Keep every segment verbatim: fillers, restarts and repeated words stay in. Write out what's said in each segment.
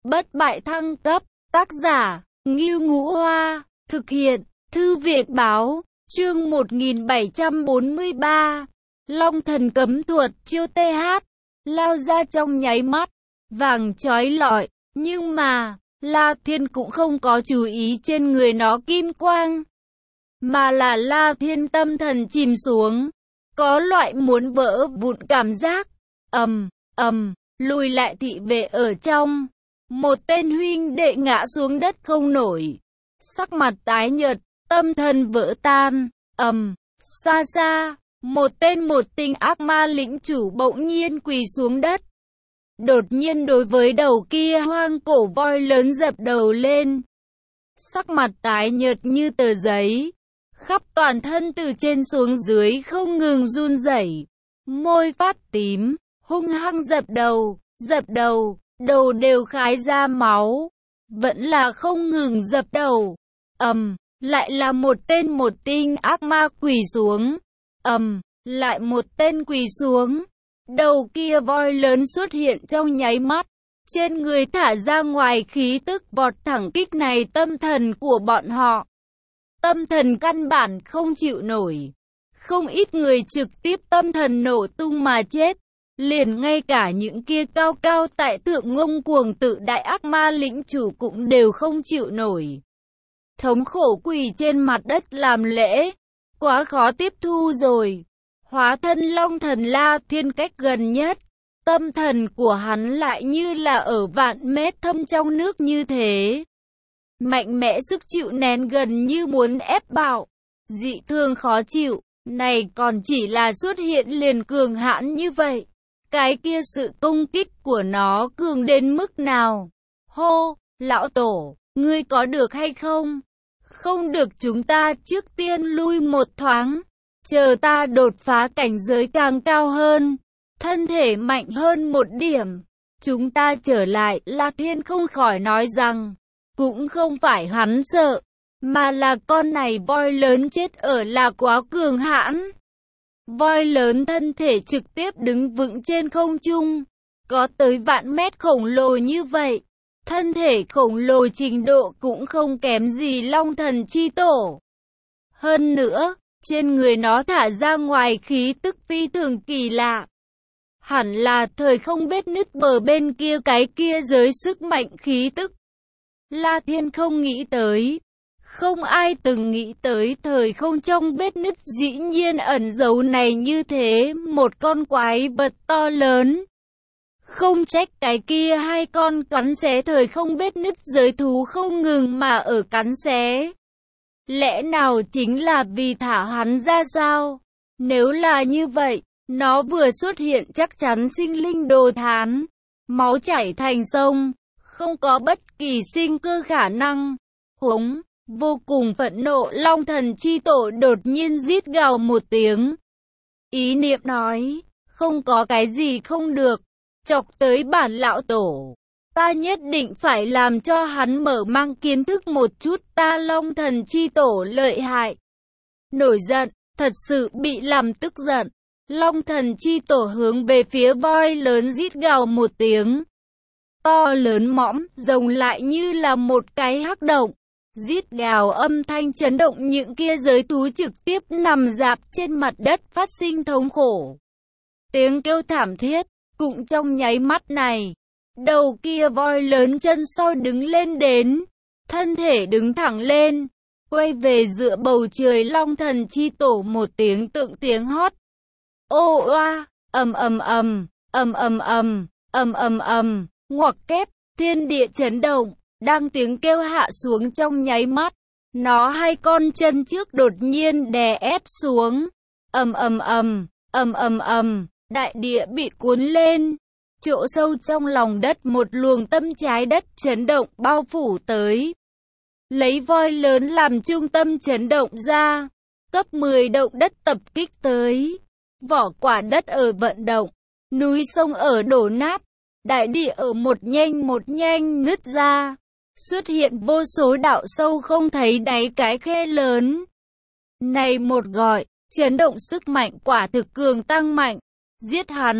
bất bại thăng cấp, tác giả, Ngưu Ngũ Hoa, thực hiện, Thư viện Báo, chương một nghìn bảy trăm bốn mươi ba, Long thần cấm thuật, chiêu tê hát, lao ra trong nháy mắt, vàng chói lọi, nhưng mà, La Thiên cũng không có chú ý trên người nó kim quang, mà là La Thiên tâm thần chìm xuống, có loại muốn vỡ vụn cảm giác, ầm, ầm, lùi lại thị vệ ở trong. Một tên huynh đệ ngã xuống đất không nổi, sắc mặt tái nhợt, tâm thần vỡ tan, ầm, xa xa, một tên một tinh ác ma lĩnh chủ bỗng nhiên quỳ xuống đất. Đột nhiên đối với đầu kia hoang cổ voi lớn dập đầu lên, sắc mặt tái nhợt như tờ giấy, khắp toàn thân từ trên xuống dưới không ngừng run rẩy, môi phát tím, hung hăng dập đầu, dập đầu, đầu đều khái ra máu, vẫn là không ngừng dập đầu, ầm, lại là một tên một tinh ác ma quỳ xuống, ầm, lại một tên quỳ xuống, đầu kia voi lớn xuất hiện trong nháy mắt, trên người thả ra ngoài khí tức vọt thẳng kích này tâm thần của bọn họ. Tâm thần căn bản không chịu nổi, không ít người trực tiếp tâm thần nổ tung mà chết, liền ngay cả những kia cao cao tại thượng ngông cuồng tự đại ác ma lĩnh chủ cũng đều không chịu nổi. Thống khổ quỳ trên mặt đất làm lễ, quá khó tiếp thu rồi. Hóa thân Long thần La Thiên cách gần nhất, tâm thần của hắn lại như là ở vạn mét thâm trong nước như thế. Mạnh mẽ sức chịu nén gần như muốn ép bạo, dị thường khó chịu, này còn chỉ là xuất hiện liền cường hãn như vậy. Cái kia sự công kích của nó cường đến mức nào? Hô, lão tổ, ngươi có được hay không? Không được, chúng ta trước tiên lui một thoáng, chờ ta đột phá cảnh giới càng cao hơn, thân thể mạnh hơn một điểm, chúng ta trở lại. La Thiên không khỏi nói rằng, cũng không phải hắn sợ, mà là con này voi lớn chết ở là quá cường hãn. Voi lớn thân thể trực tiếp đứng vững trên không trung, có tới vạn mét khổng lồ như vậy, thân thể khổng lồ trình độ cũng không kém gì Long thần chi tổ. Hơn nữa, trên người nó thả ra ngoài khí tức phi thường kỳ lạ. Hẳn là thời không vết nứt bờ bên kia cái kia giới sức mạnh khí tức. La Thiên không nghĩ tới, không ai từng nghĩ tới thời không trong vết nứt dĩ nhiên ẩn giấu này như thế một con quái vật to lớn. Không trách cái kia hai con cắn xé thời không vết nứt giới thú không ngừng mà ở cắn xé. Lẽ nào chính là vì thả hắn ra sao? Nếu là như vậy, nó vừa xuất hiện chắc chắn sinh linh đồ thán, máu chảy thành sông, không có bất kỳ sinh cơ khả năng. Húng, vô cùng phẫn nộ Long thần chi tổ đột nhiên rít gào một tiếng. Ý niệm nói, không có cái gì không được, chọc tới bản lão tổ. Ta nhất định phải làm cho hắn mở mang kiến thức một chút ta Long thần chi tổ lợi hại. Nổi giận, thật sự bị làm tức giận. Long thần chi tổ hướng về phía voi lớn rít gào một tiếng. To lớn mõm, rồng lại như là một cái hắc động. Rít gào âm thanh chấn động những kia giới thú trực tiếp nằm rạp trên mặt đất phát sinh thống khổ. Tiếng kêu thảm thiết, cũng trong nháy mắt này. Đầu kia voi lớn chân sau đứng lên đến, thân thể đứng thẳng lên, quay về dựa bầu trời Long thần chi tổ một tiếng tượng tiếng hót. Ô oa, ầm ầm ầm, ầm ầm ầm, ầm ầm ầm, ngoặc kép, thiên địa chấn động, đang tiếng kêu hạ xuống trong nháy mắt, nó hai con chân trước đột nhiên đè ép xuống. Ầm ầm ầm, ầm ầm ầm, đại địa bị cuốn lên. Chỗ sâu trong lòng đất một luồng tâm trái đất chấn động bao phủ tới. Lấy voi lớn làm trung tâm chấn động ra. Cấp mười động đất tập kích tới. Vỏ quả đất ở vận động. Núi sông ở đổ nát. Đại địa ở một nhanh một nhanh nứt ra. Xuất hiện vô số đạo sâu không thấy đáy cái khe lớn. Này một gọi, chấn động sức mạnh quả thực cường tăng mạnh. Giết hắn.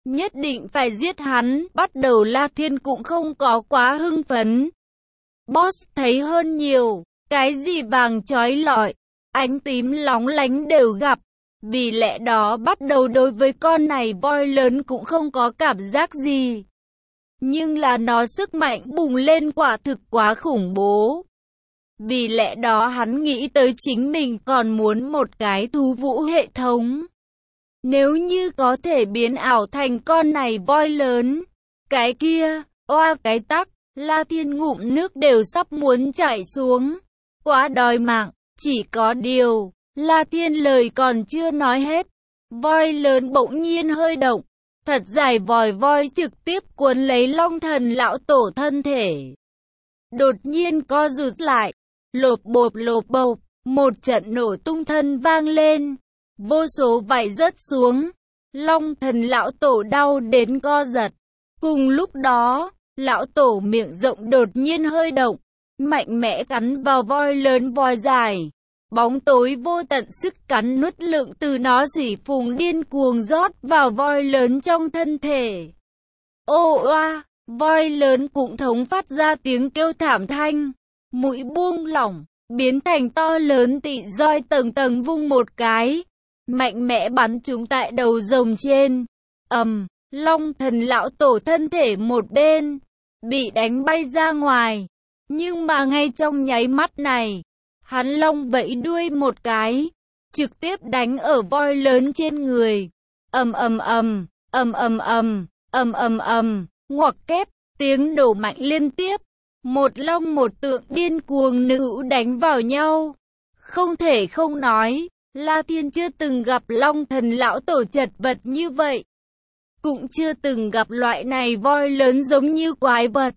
nhất định phải giết hắn. Bắt đầu La Thiên cũng không có quá hưng phấn. Boss thấy hơn nhiều, cái gì vàng chói lọi, ánh tím lóng lánh đều gặp. Vì lẽ đó bắt đầu đối với con này voi lớn cũng không có cảm giác gì. Nhưng là nó sức mạnh bùng lên quả thực quá khủng bố. Vì lẽ đó hắn nghĩ tới chính mình còn muốn một cái thú vũ hệ thống. Nếu như có thể biến ảo thành con này voi lớn, cái kia, oa cái tắc, La Thiên ngụm nước đều sắp muốn chảy xuống. Quá đòi mạng, chỉ có điều, La Thiên lời còn chưa nói hết. Voi lớn bỗng nhiên hơi động, thật dài vòi voi trực tiếp cuốn lấy Long Thần lão tổ thân thể. Đột nhiên co rụt lại, lộp bộp lộp bộp, một trận nổ tung thân vang lên. Vô số vảy rớt xuống, Long Thần lão tổ đau đến co giật. Cùng lúc đó, lão tổ miệng rộng đột nhiên hơi động, mạnh mẽ cắn vào voi lớn voi dài. Bóng tối vô tận sức cắn nuốt lượng từ nó rỉ phùng điên cuồng rót vào voi lớn trong thân thể. Ô oa, voi lớn cũng thống phát ra tiếng kêu thảm thanh, mũi buông lỏng, biến thành to lớn tị roi tầng tầng vung một cái, mạnh mẽ bắn chúng tại đầu rồng trên. Ầm, Long Thần lão tổ thân thể một bên, bị đánh bay ra ngoài. Nhưng mà ngay trong nháy mắt này, hắn long vẫy đuôi một cái, trực tiếp đánh ở voi lớn trên người. Ầm ầm ầm, ầm ầm ầm, ầm ầm ầm, ngoặc kép, tiếng nổ mạnh liên tiếp. Một long một tượng điên cuồng nữ đánh vào nhau. Không thể không nói, La Thiên chưa từng gặp Long Thần lão tổ chật vật như vậy. Cũng chưa từng gặp loại này voi lớn giống như quái vật.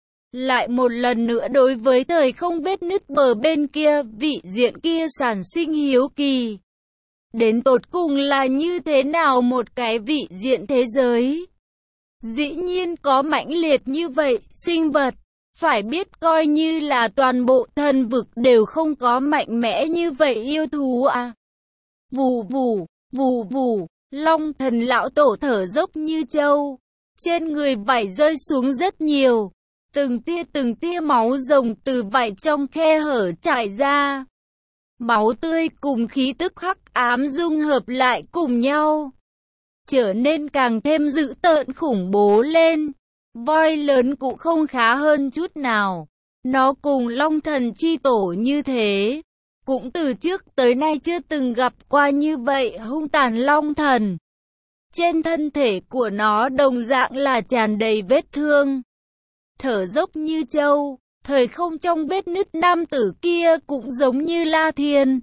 Lại một lần nữa đối với thời không vết nứt bờ bên kia, vị diện kia sản sinh hiếu kỳ. Đến tột cùng là như thế nào một cái vị diện thế giới? Dĩ nhiên có mãnh liệt như vậy, sinh vật. Phải biết coi như là toàn bộ thần vực đều không có mạnh mẽ như vậy yêu thú à. Vù vù, vù vù, Long Thần lão tổ thở dốc như trâu. Trên người vảy rơi xuống rất nhiều. Từng tia từng tia máu rồng từ vảy trong khe hở trải ra. Máu tươi cùng khí tức hắc ám dung hợp lại cùng nhau, trở nên càng thêm dữ tợn khủng bố lên. Voi lớn cũng không khá hơn chút nào. Nó cùng Long Thần chi tổ như thế, cũng từ trước tới nay chưa từng gặp qua như vậy hung tàn Long Thần. Trên thân thể của nó đồng dạng là tràn đầy vết thương, thở dốc như trâu. Thời không trong vết nứt nam tử kia cũng giống như La Thiên.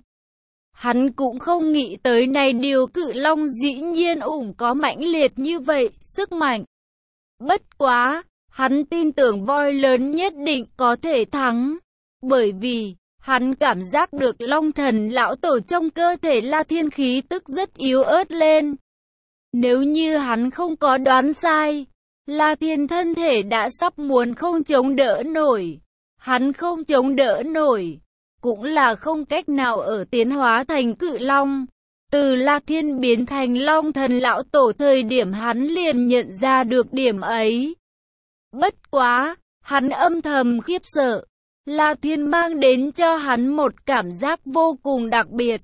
Hắn cũng không nghĩ tới này điều cự long dĩ nhiên ủng có mãnh liệt như vậy, sức mạnh. Bất quá, hắn tin tưởng voi lớn nhất định có thể thắng. Bởi vì, hắn cảm giác được Long Thần lão tổ trong cơ thể La Thiên khí tức rất yếu ớt lên. Nếu như hắn không có đoán sai, La Thiên thân thể đã sắp muốn không chống đỡ nổi. Hắn không chống đỡ nổi, cũng là không cách nào ở tiến hóa thành cự long. Từ La Thiên biến thành Long Thần lão tổ thời điểm hắn liền nhận ra được điểm ấy. Bất quá, hắn âm thầm khiếp sợ. La Thiên mang đến cho hắn một cảm giác vô cùng đặc biệt.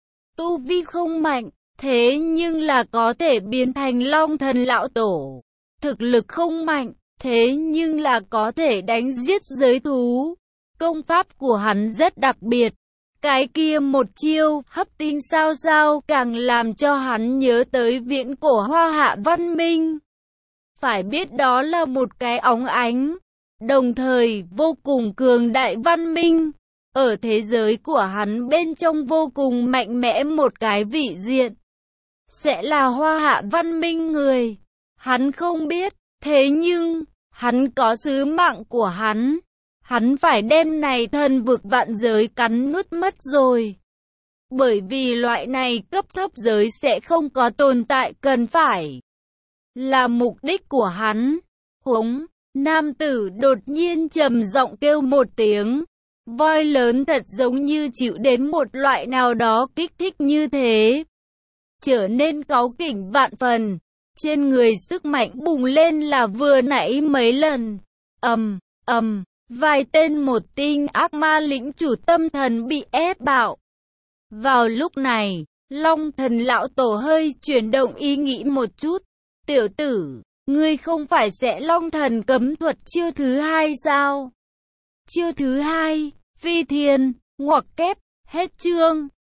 Tu vi không mạnh, thế nhưng là có thể biến thành Long Thần lão tổ. Thực lực không mạnh, thế nhưng là có thể đánh giết giới thú. Công pháp của hắn rất đặc biệt. Cái kia một chiêu, hấp tinh sao sao càng làm cho hắn nhớ tới viễn cổ Hoa Hạ văn minh. Phải biết đó là một cái óng ánh, đồng thời vô cùng cường đại văn minh. Ở thế giới của hắn bên trong vô cùng mạnh mẽ một cái vị diện. Sẽ là Hoa Hạ văn minh người. Hắn không biết, thế nhưng, hắn có sứ mạng của hắn. Hắn phải đem này thần vực vạn giới cắn nuốt mất rồi. Bởi vì loại này cấp thấp giới sẽ không có tồn tại, cần phải là mục đích của hắn. Hống, nam tử đột nhiên trầm giọng kêu một tiếng. Voi lớn thật giống như chịu đến một loại nào đó kích thích như thế, trở nên cáu kỉnh vạn phần. Trên người sức mạnh bùng lên là vừa nãy mấy lần. Ầm, ầm, vài tên một tinh ác ma lĩnh chủ tâm thần bị ép bạo. Vào lúc này, Long Thần lão tổ hơi chuyển động ý nghĩ một chút. Tiểu tử, ngươi không phải sẽ Long Thần cấm thuật chiêu thứ hai sao? Chiêu thứ hai, phi thiên, ngoặc kép, hết chương.